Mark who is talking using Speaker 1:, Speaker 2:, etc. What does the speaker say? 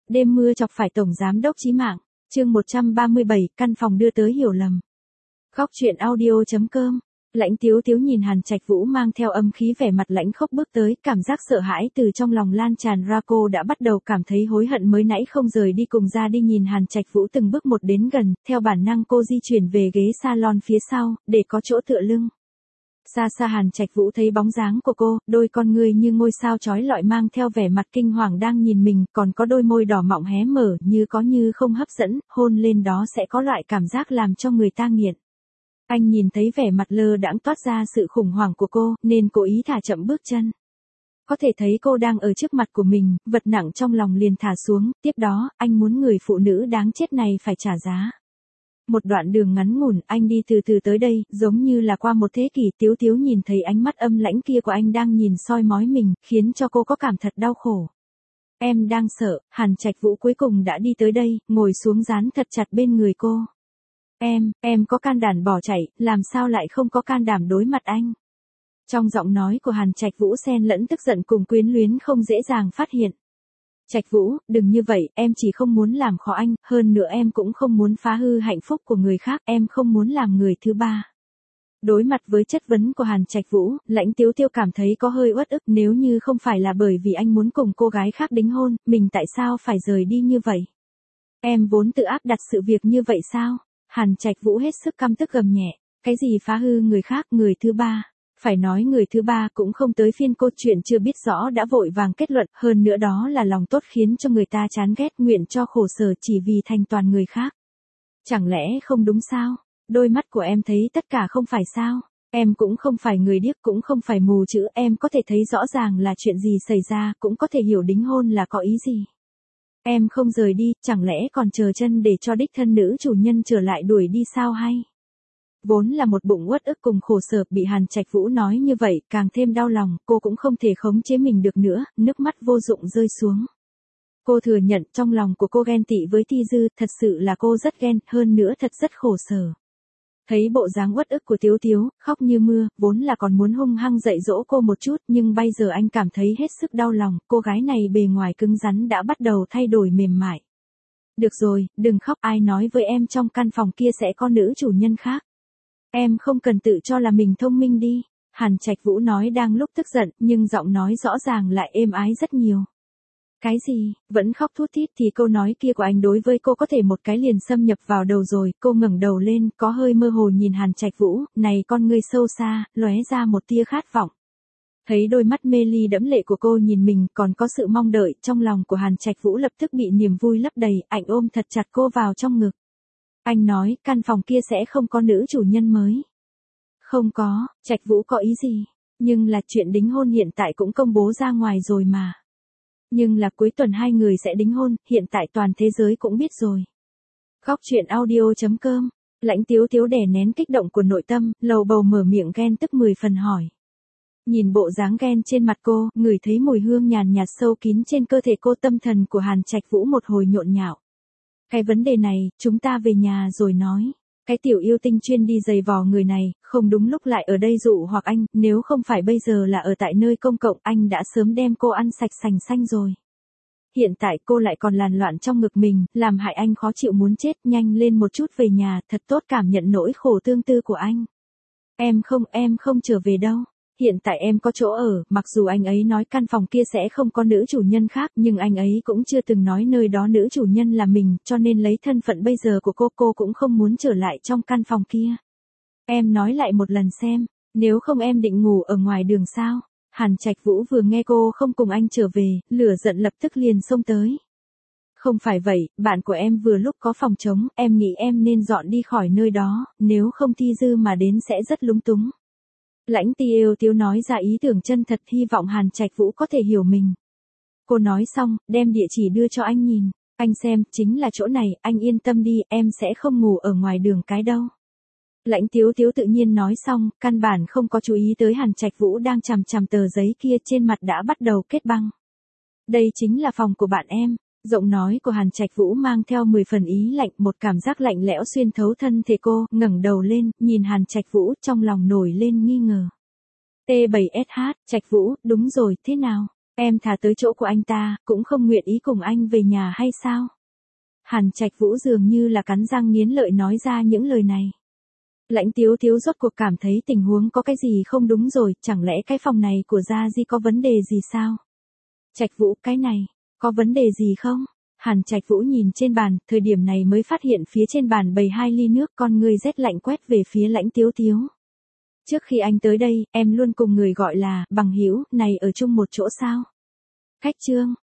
Speaker 1: Đêm mưa chọc phải tổng giám đốc chí mạng. Chương 137, căn phòng đưa tới hiểu lầm. Khóc chuyện audio.com. Lãnh Tiếu Tiếu nhìn Hàn Trạch Vũ mang theo âm khí vẻ mặt lãnh khốc bước tới, cảm giác sợ hãi từ trong lòng lan tràn ra, cô đã bắt đầu cảm thấy hối hận mới nãy không rời đi cùng ra đi. Nhìn Hàn Trạch Vũ từng bước một đến gần, theo bản năng cô di chuyển về ghế salon phía sau, để có chỗ tựa lưng. Xa xa Hàn Trạch Vũ thấy bóng dáng của cô, đôi con ngươi như ngôi sao chói lọi mang theo vẻ mặt kinh hoàng đang nhìn mình, còn có đôi môi đỏ mọng hé mở như có như không hấp dẫn, hôn lên đó sẽ có loại cảm giác làm cho người ta nghiện. Anh nhìn thấy vẻ mặt lơ đãng toát ra sự khủng hoảng của cô, nên cố ý thả chậm bước chân. Có thể thấy cô đang ở trước mặt của mình, vật nặng trong lòng liền thả xuống, tiếp đó, anh muốn người phụ nữ đáng chết này phải trả giá. Một đoạn đường ngắn ngủn, anh đi từ từ tới đây, giống như là qua một thế kỷ. Tiếu Tiếu nhìn thấy ánh mắt âm lãnh kia của anh đang nhìn soi mói mình, khiến cho cô có cảm thật đau khổ. Em đang sợ. Hàn Trạch Vũ cuối cùng đã đi tới đây, ngồi xuống dán thật chặt bên người cô. Em có can đảm bỏ chạy, làm sao lại không có can đảm đối mặt anh? Trong giọng nói của Hàn Trạch Vũ xen lẫn tức giận cùng quyến luyến không dễ dàng phát hiện. Trạch Vũ, đừng như vậy, em chỉ không muốn làm khó anh, hơn nữa em cũng không muốn phá hư hạnh phúc của người khác, em không muốn làm người thứ ba. Đối mặt với chất vấn của Hàn Trạch Vũ, Lãnh Tiếu Tiếu cảm thấy có hơi uất ức, nếu như không phải là bởi vì anh muốn cùng cô gái khác đính hôn, mình tại sao phải rời đi như vậy? Em vốn tự áp đặt sự việc như vậy sao? Hàn Trạch Vũ hết sức căm tức gầm nhẹ, cái gì phá hư người khác, người thứ ba? Phải nói người thứ ba cũng không tới phiên cô, chuyện chưa biết rõ đã vội vàng kết luận, hơn nữa đó là lòng tốt khiến cho người ta chán ghét, nguyện cho khổ sở chỉ vì thành toàn người khác. Chẳng lẽ không đúng sao? Đôi mắt của em thấy tất cả không phải sao? Em cũng không phải người điếc, cũng không phải mù chữ, em có thể thấy rõ ràng là chuyện gì xảy ra, cũng có thể hiểu đính hôn là có ý gì. Em không rời đi, chẳng lẽ còn chờ chân để cho đích thân nữ chủ nhân trở lại đuổi đi sao hay? Vốn là một bụng uất ức cùng khổ sở, bị Hàn Trạch Vũ nói như vậy, càng thêm đau lòng, cô cũng không thể khống chế mình được nữa, nước mắt vô dụng rơi xuống. Cô thừa nhận trong lòng của cô ghen tị với Ti Dư, thật sự là cô rất ghen, hơn nữa thật rất khổ sở. Thấy bộ dáng uất ức của Tiếu Tiếu, khóc như mưa, vốn là còn muốn hung hăng dạy dỗ cô một chút, nhưng bây giờ anh cảm thấy hết sức đau lòng, cô gái này bề ngoài cứng rắn đã bắt đầu thay đổi mềm mại. Được rồi, đừng khóc, ai nói với em trong căn phòng kia sẽ có nữ chủ nhân khác. Em không cần tự cho là mình thông minh đi. Hàn Trạch Vũ nói đang lúc tức giận, nhưng giọng nói rõ ràng lại êm ái rất nhiều. Cái gì, vẫn khóc thút thít thì câu nói kia của anh đối với cô có thể một cái liền xâm nhập vào đầu rồi. Cô ngẩng đầu lên, có hơi mơ hồ nhìn Hàn Trạch Vũ, này con ngươi sâu xa, lóe ra một tia khát vọng. Thấy đôi mắt mê ly đẫm lệ của cô nhìn mình, còn có sự mong đợi, trong lòng của Hàn Trạch Vũ lập tức bị niềm vui lấp đầy, anh ôm thật chặt cô vào trong ngực. Anh nói, căn phòng kia sẽ không có nữ chủ nhân mới. Không có, Trạch Vũ có ý gì? Nhưng là chuyện đính hôn hiện tại cũng công bố ra ngoài rồi mà. Nhưng là cuối tuần hai người sẽ đính hôn, hiện tại toàn thế giới cũng biết rồi. Khóc chuyện audio.com. Lãnh Tiếu Tiếu đè nén kích động của nội tâm, lầu bầu mở miệng ghen tức 10 phần hỏi. Nhìn bộ dáng ghen trên mặt cô, ngửi thấy mùi hương nhàn nhạt sâu kín trên cơ thể cô, tâm thần của Hàn Trạch Vũ một hồi nhộn nhạo. Cái vấn đề này, chúng ta về nhà rồi nói. Cái tiểu yêu tinh chuyên đi giày vò người này, không đúng lúc lại ở đây dụ hoặc anh, nếu không phải bây giờ là ở tại nơi công cộng, anh đã sớm đem cô ăn sạch sành xanh rồi. Hiện tại cô lại còn làn loạn trong ngực mình, làm hại anh khó chịu muốn chết, nhanh lên một chút về nhà, thật tốt cảm nhận nỗi khổ tương tư của anh. Em không trở về đâu. Hiện tại em có chỗ ở, mặc dù anh ấy nói căn phòng kia sẽ không có nữ chủ nhân khác, nhưng anh ấy cũng chưa từng nói nơi đó nữ chủ nhân là mình, cho nên lấy thân phận bây giờ của cô cũng không muốn trở lại trong căn phòng kia. Em nói lại một lần xem, nếu không em định ngủ ở ngoài đường sao? Hàn Trạch Vũ vừa nghe cô không cùng anh trở về, lửa giận lập tức liền xông tới. Không phải vậy, bạn của em vừa lúc có phòng trống, em nghĩ em nên dọn đi khỏi nơi đó, nếu không Ti Dư mà đến sẽ rất lúng túng. Lãnh Tiếu Tiếu nói ra ý tưởng chân thật, hy vọng Hàn Trạch Vũ có thể hiểu mình. Cô nói xong, đem địa chỉ đưa cho anh nhìn. Anh xem, chính là chỗ này, anh yên tâm đi, em sẽ không ngủ ở ngoài đường cái đâu. Lãnh Tiếu Tiếu tự nhiên nói xong, căn bản không có chú ý tới Hàn Trạch Vũ đang chằm chằm tờ giấy kia, trên mặt đã bắt đầu kết băng. Đây chính là phòng của bạn em. Giọng nói của Hàn Trạch Vũ mang theo 10 phần ý lạnh, một cảm giác lạnh lẽo xuyên thấu thân thể cô, ngẩng đầu lên, nhìn Hàn Trạch Vũ, trong lòng nổi lên nghi ngờ. T7SH, Trạch Vũ, đúng rồi, thế nào? Em thà tới chỗ của anh ta, cũng không nguyện ý cùng anh về nhà hay sao? Hàn Trạch Vũ dường như là cắn răng nghiến lợi nói ra những lời này. Lãnh Tiếu Tiếu rốt cuộc cảm thấy tình huống có cái gì không đúng rồi, chẳng lẽ cái phòng này của Gia Di có vấn đề gì sao? Trạch Vũ, cái này, có vấn đề gì không? Hàn Trạch Vũ nhìn trên bàn, thời điểm này mới phát hiện phía trên bàn bày 2 ly nước, con người rét lạnh quét về phía Lãnh Tiếu Tiếu. Trước khi anh tới đây, em luôn cùng người gọi là bằng hữu này ở chung một chỗ sao? Khách Trương,